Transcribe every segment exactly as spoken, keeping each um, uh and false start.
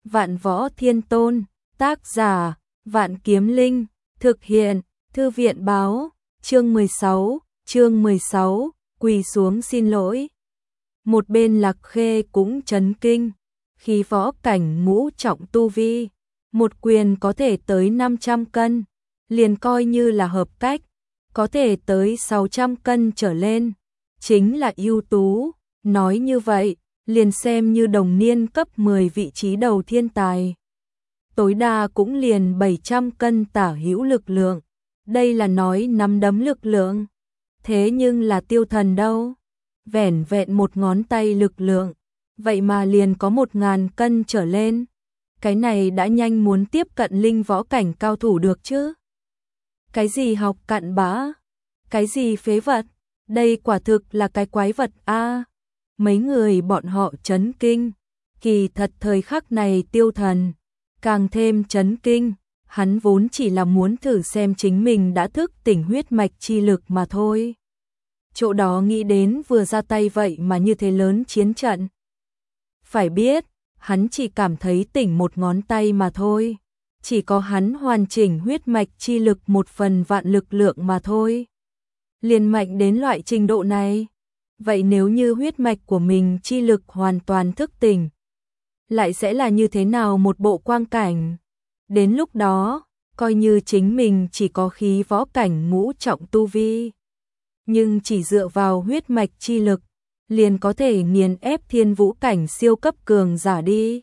Vạn Võ Thiên Tôn, tác giả, Vạn Kiếm Linh, thực hiện, Thư viện báo, chương mười sáu, chương mười sáu, quỳ xuống xin lỗi. Một bên Lạc Khê cũng chấn kinh, khí võ cảnh ngũ trọng tu vi, một quyền có thể tới năm trăm cân, liền coi như là hợp cách, có thể tới sáu trăm cân trở lên, chính là ưu tú, nói như vậy, liền xem như đồng niên cấp mười vị trí đầu thiên tài. Tối đa cũng liền bảy trăm cân tả hữu lực lượng, đây là nói nắm đấm lực lượng. Thế nhưng là Tiêu Thần đâu? Vẻn vẹn một ngón tay lực lượng, vậy mà liền có một ngàn cân trở lên. Cái này đã nhanh muốn tiếp cận linh võ cảnh cao thủ được chứ? Cái gì học cặn bã? Cái gì phế vật? Đây quả thực là cái quái vật a. Mấy người bọn họ chấn kinh, kỳ thật thời khắc này Tiêu Thần càng thêm chấn kinh, hắn vốn chỉ là muốn thử xem chính mình đã thức tỉnh huyết mạch chi lực mà thôi. Chỗ đó nghĩ đến vừa ra tay vậy mà như thế lớn chiến trận. Phải biết, hắn chỉ cảm thấy tỉnh một ngón tay mà thôi, chỉ có hắn hoàn chỉnh huyết mạch chi lực một phần vạn lực lượng mà thôi. Liền mạnh đến loại trình độ này. Vậy nếu như huyết mạch của mình chi lực hoàn toàn thức tỉnh, lại sẽ là như thế nào một bộ quang cảnh? Đến lúc đó, coi như chính mình chỉ có khí võ cảnh ngũ trọng tu vi, nhưng chỉ dựa vào huyết mạch chi lực, liền có thể nghiền ép thiên vũ cảnh siêu cấp cường giả đi.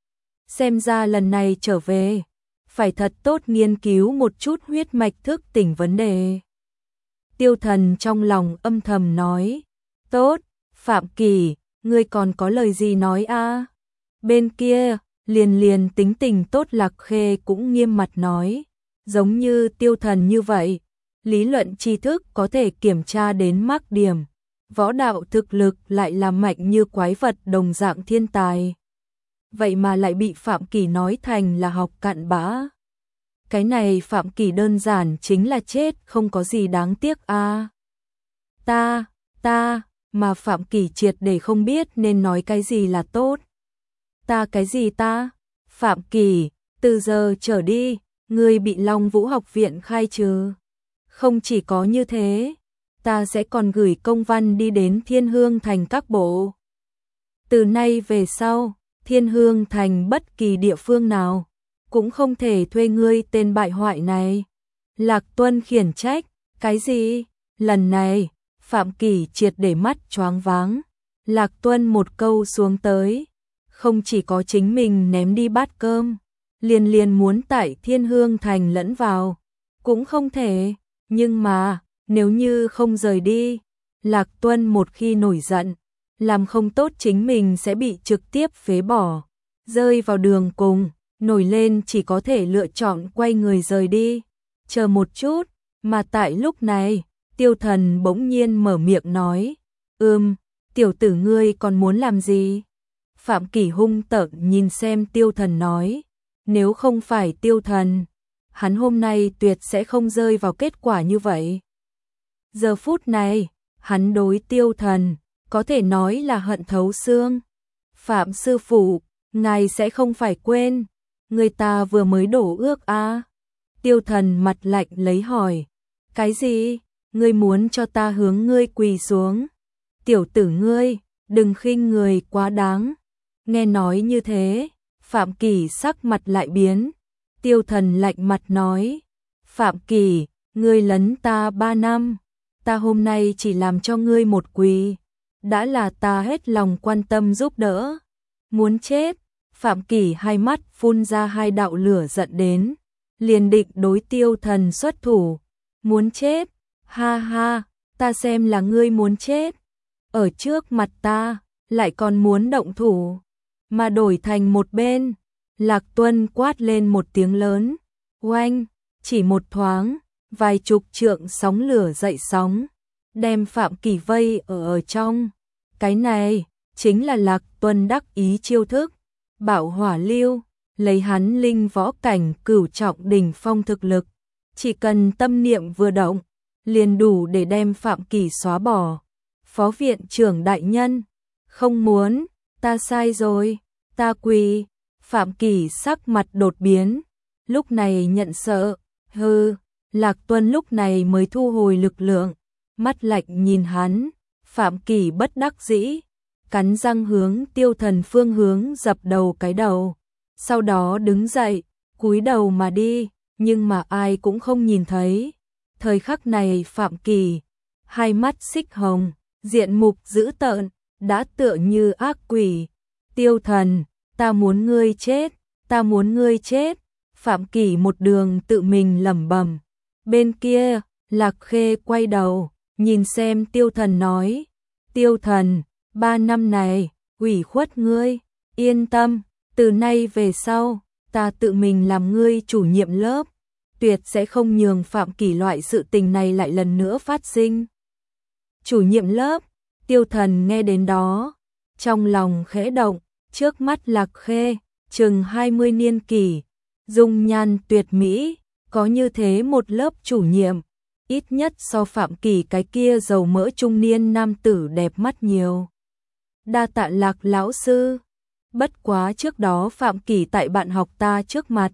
Xem ra lần này trở về, phải thật tốt nghiên cứu một chút huyết mạch thức tỉnh vấn đề. Tiêu Thần trong lòng âm thầm nói. Tốt, Phạm Kỳ, ngươi còn có lời gì nói a? À? Bên kia, liền liền tính tình tốt Lạc Khê cũng nghiêm mặt nói, giống như Tiêu Thần như vậy, lý luận tri thức có thể kiểm tra đến mác điểm, võ đạo thực lực lại là mạnh như quái vật đồng dạng thiên tài. Vậy mà lại bị Phạm Kỳ nói thành là học cặn bã. Cái này Phạm Kỳ đơn giản chính là chết, không có gì đáng tiếc a. À? Ta, ta mà Phạm Kỳ triệt để không biết nên nói cái gì là tốt. Ta cái gì ta? Phạm Kỳ, từ giờ trở đi, ngươi bị Long Vũ học viện khai trừ. Không chỉ có như thế, ta sẽ còn gửi công văn đi đến Thiên Hương Thành các bộ. Từ nay về sau, Thiên Hương Thành bất kỳ địa phương nào, cũng không thể thuê ngươi tên bại hoại này. Lạc Tuân khiển trách, cái gì? Lần này, Phạm Kỳ triệt để mắt choáng váng. Lạc Tuân một câu xuống tới, không chỉ có chính mình ném đi bát cơm, liền liền muốn tại Thiên Hương Thành lẫn vào, cũng không thể, nhưng mà, nếu như không rời đi, Lạc Tuân một khi nổi giận, làm không tốt chính mình sẽ bị trực tiếp phế bỏ, rơi vào đường cùng, nổi lên chỉ có thể lựa chọn quay người rời đi. Chờ một chút, mà tại lúc này, Tiêu Thần bỗng nhiên mở miệng nói, ừm, tiểu tử ngươi còn muốn làm gì? Phạm Kỳ hung tợn nhìn xem Tiêu Thần nói, nếu không phải Tiêu Thần, hắn hôm nay tuyệt sẽ không rơi vào kết quả như vậy. Giờ phút này, hắn đối Tiêu Thần, có thể nói là hận thấu xương. Phạm sư phụ, ngài sẽ không phải quên, người ta vừa mới đổ ước à? Tiêu Thần mặt lạnh lấy hỏi, cái gì? Ngươi muốn cho ta hướng ngươi quỳ xuống? Tiểu tử ngươi, đừng khinh người quá đáng. Nghe nói như thế, Phạm Kỳ sắc mặt lại biến. Tiêu Thần lạnh mặt nói, Phạm Kỳ, ngươi lấn ta ba năm, ta hôm nay chỉ làm cho ngươi một quỳ, đã là ta hết lòng quan tâm giúp đỡ. Muốn chết? Phạm Kỳ hai mắt phun ra hai đạo lửa giận đến, liền định đối Tiêu Thần xuất thủ. Muốn chết? Ha ha, ta xem là ngươi muốn chết. Ở trước mặt ta, lại còn muốn động thủ, mà đổi thành một bên. Lạc Tuân quát lên một tiếng lớn, oanh, chỉ một thoáng, vài chục trượng sóng lửa dậy sóng, đem Phạm Kỳ vây ở ở trong. Cái này, chính là Lạc Tuân đắc ý chiêu thức, Bạo Hỏa Lưu, lấy hắn linh võ cảnh cửu trọng đỉnh phong thực lực, chỉ cần tâm niệm vừa động, liền đủ để đem Phạm Kỳ xóa bỏ. Phó viện trưởng đại nhân, không muốn, ta sai rồi, ta quỳ. Phạm Kỳ sắc mặt đột biến, lúc này nhận sợ, hừ, Lạc Tuân lúc này mới thu hồi lực lượng, mắt lạnh nhìn hắn, Phạm Kỳ bất đắc dĩ, cắn răng hướng Tiêu Thần phương hướng dập đầu cái đầu, sau đó đứng dậy, cúi đầu mà đi, nhưng mà ai cũng không nhìn thấy. Thời khắc này Phạm Kỳ, hai mắt xích hồng, diện mục dữ tợn, đã tựa như ác quỷ. Tiêu Thần, ta muốn ngươi chết, ta muốn ngươi chết. Phạm Kỳ một đường tự mình lẩm bẩm. Bên kia, Lạc Khê quay đầu, nhìn xem Tiêu Thần nói, Tiêu Thần, ba năm này, ủy khuất ngươi, yên tâm, từ nay về sau, ta tự mình làm ngươi chủ nhiệm lớp, tuyệt sẽ không nhường Phạm Kỳ loại sự tình này lại lần nữa phát sinh. Chủ nhiệm lớp, Tiêu Thần nghe đến đó, trong lòng khẽ động, trước mắt Lạc Khê, chừng hai mươi niên kỷ, dung nhan tuyệt mỹ, có như thế một lớp chủ nhiệm, ít nhất so Phạm Kỳ cái kia dầu mỡ trung niên nam tử đẹp mắt nhiều. Đa tạ Lạc lão sư, bất quá trước đó Phạm Kỳ tại bạn học ta trước mặt,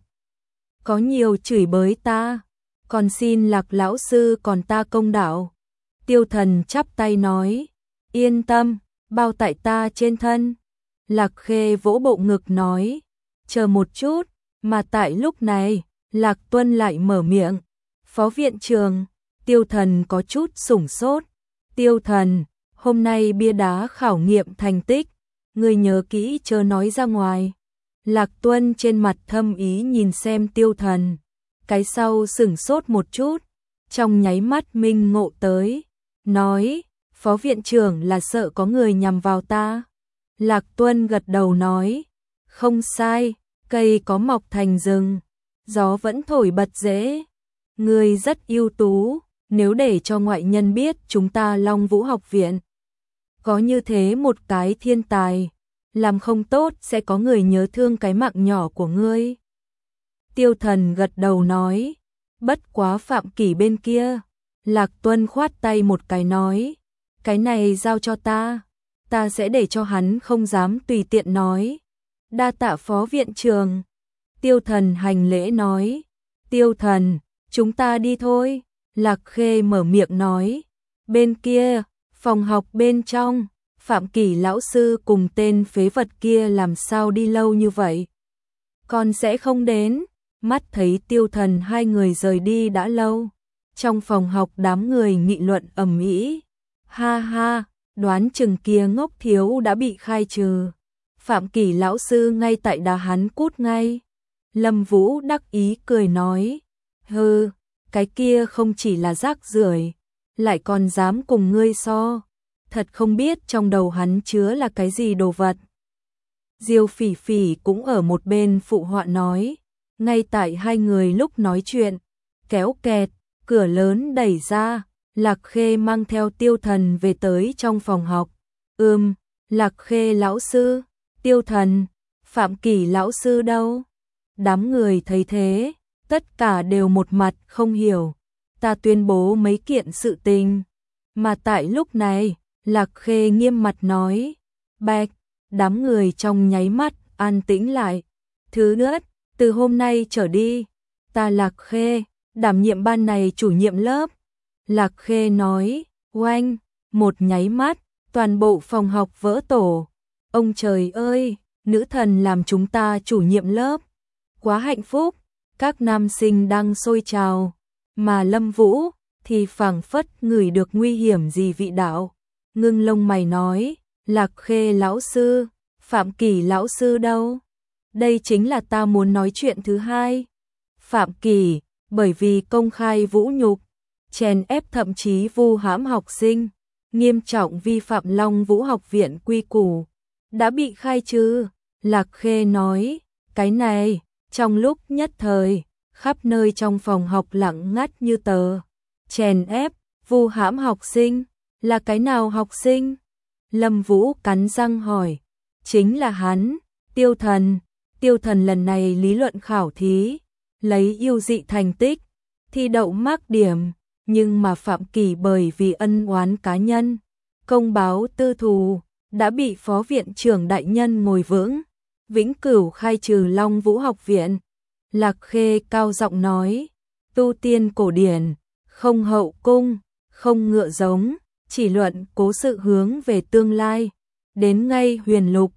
có nhiều chửi bới ta, còn xin Lạc lão sư còn ta công đạo. Tiêu Thần chắp tay nói, yên tâm, bao tại ta trên thân. Lạc Khê vỗ bộ ngực nói, chờ một chút, mà tại lúc này, Lạc Tuân lại mở miệng, phó viện trưởng. Tiêu Thần có chút sửng sốt, Tiêu Thần, hôm nay bia đá khảo nghiệm thành tích, ngươi nhớ kỹ chớ nói ra ngoài. Lạc Tuân trên mặt thâm ý nhìn xem Tiêu Thần, cái sau sửng sốt một chút, trong nháy mắt minh ngộ tới, nói, phó viện trưởng là sợ có người nhằm vào ta. Lạc Tuân gật đầu nói, không sai, cây có mọc thành rừng, gió vẫn thổi bật rễ, ngươi rất ưu tú, nếu để cho ngoại nhân biết chúng ta Long Vũ học viện có như thế một cái thiên tài, làm không tốt sẽ có người nhớ thương cái mạng nhỏ của ngươi. Tiêu Thần gật đầu nói, bất quá Phạm Kỳ bên kia. Lạc Tuân khoát tay một cái nói, cái này giao cho ta, ta sẽ để cho hắn không dám tùy tiện nói. Đa tạ phó viện trưởng. Tiêu Thần hành lễ nói, Tiêu Thần, chúng ta đi thôi. Lạc Khê mở miệng nói, bên kia, phòng học bên trong, Phạm Kỳ lão sư cùng tên phế vật kia làm sao đi lâu như vậy? Con sẽ không đến. Mắt thấy Tiêu Thần hai người rời đi đã lâu. Trong phòng học đám người nghị luận ầm ĩ. Ha ha, đoán chừng kia ngốc thiếu đã bị khai trừ. Phạm Kỳ lão sư ngay tại đá hắn cút ngay. Lâm Vũ đắc ý cười nói, hừ, cái kia không chỉ là rác rưởi, lại còn dám cùng ngươi so. Thật không biết trong đầu hắn chứa là cái gì đồ vật. Diêu Phỉ Phỉ cũng ở một bên phụ họa nói, ngay tại hai người lúc nói chuyện, kéo kẹt, cửa lớn đẩy ra, Lạc Khê mang theo Tiêu Thần về tới trong phòng học. Ừm, Lạc Khê lão sư, Tiêu Thần, Phạm Kỳ lão sư đâu? Đám người thấy thế, tất cả đều một mặt không hiểu. Ta tuyên bố mấy kiện sự tình. Mà tại lúc này, Lạc Khê nghiêm mặt nói, bạch, đám người trong nháy mắt an tĩnh lại. Thứ nhất, từ hôm nay trở đi, ta Lạc Khê đảm nhiệm ban này chủ nhiệm lớp. Lạc Khê nói, oanh, một nháy mắt, toàn bộ phòng học vỡ tổ. Ông trời ơi, nữ thần làm chúng ta chủ nhiệm lớp. Quá hạnh phúc, các nam sinh đang sôi trào, mà Lâm Vũ thì phảng phất ngửi được nguy hiểm gì vị đạo. Ngưng lông mày nói, Lạc Khê lão sư, Phạm Kỳ lão sư đâu? Đây chính là ta muốn nói chuyện thứ hai. Phạm Kỳ, bởi vì công khai vũ nhục, chèn ép thậm chí vu hãm học sinh, nghiêm trọng vi phạm Long Vũ học viện quy củ, đã bị khai trừ. Lạc Khê nói, cái này, trong lúc nhất thời, khắp nơi trong phòng học lặng ngắt như tờ. Chèn ép, vu hãm học sinh, là cái nào học sinh? Lâm Vũ cắn răng hỏi, chính là hắn, Tiêu Thần. Tiêu Thần lần này lý luận khảo thí, lấy ưu dị thành tích, thi đậu mác điểm, nhưng mà Phạm Kỳ bởi vì ân oán cá nhân, công báo tư thù, đã bị phó viện trưởng đại nhân ngồi vững. vĩnh cửu khai trừ Long Vũ học viện. Lạc Khê cao giọng nói, tu tiên cổ điển, không hậu cung, không ngựa giống, chỉ luận cố sự hướng về tương lai. Đến ngay huyền lục,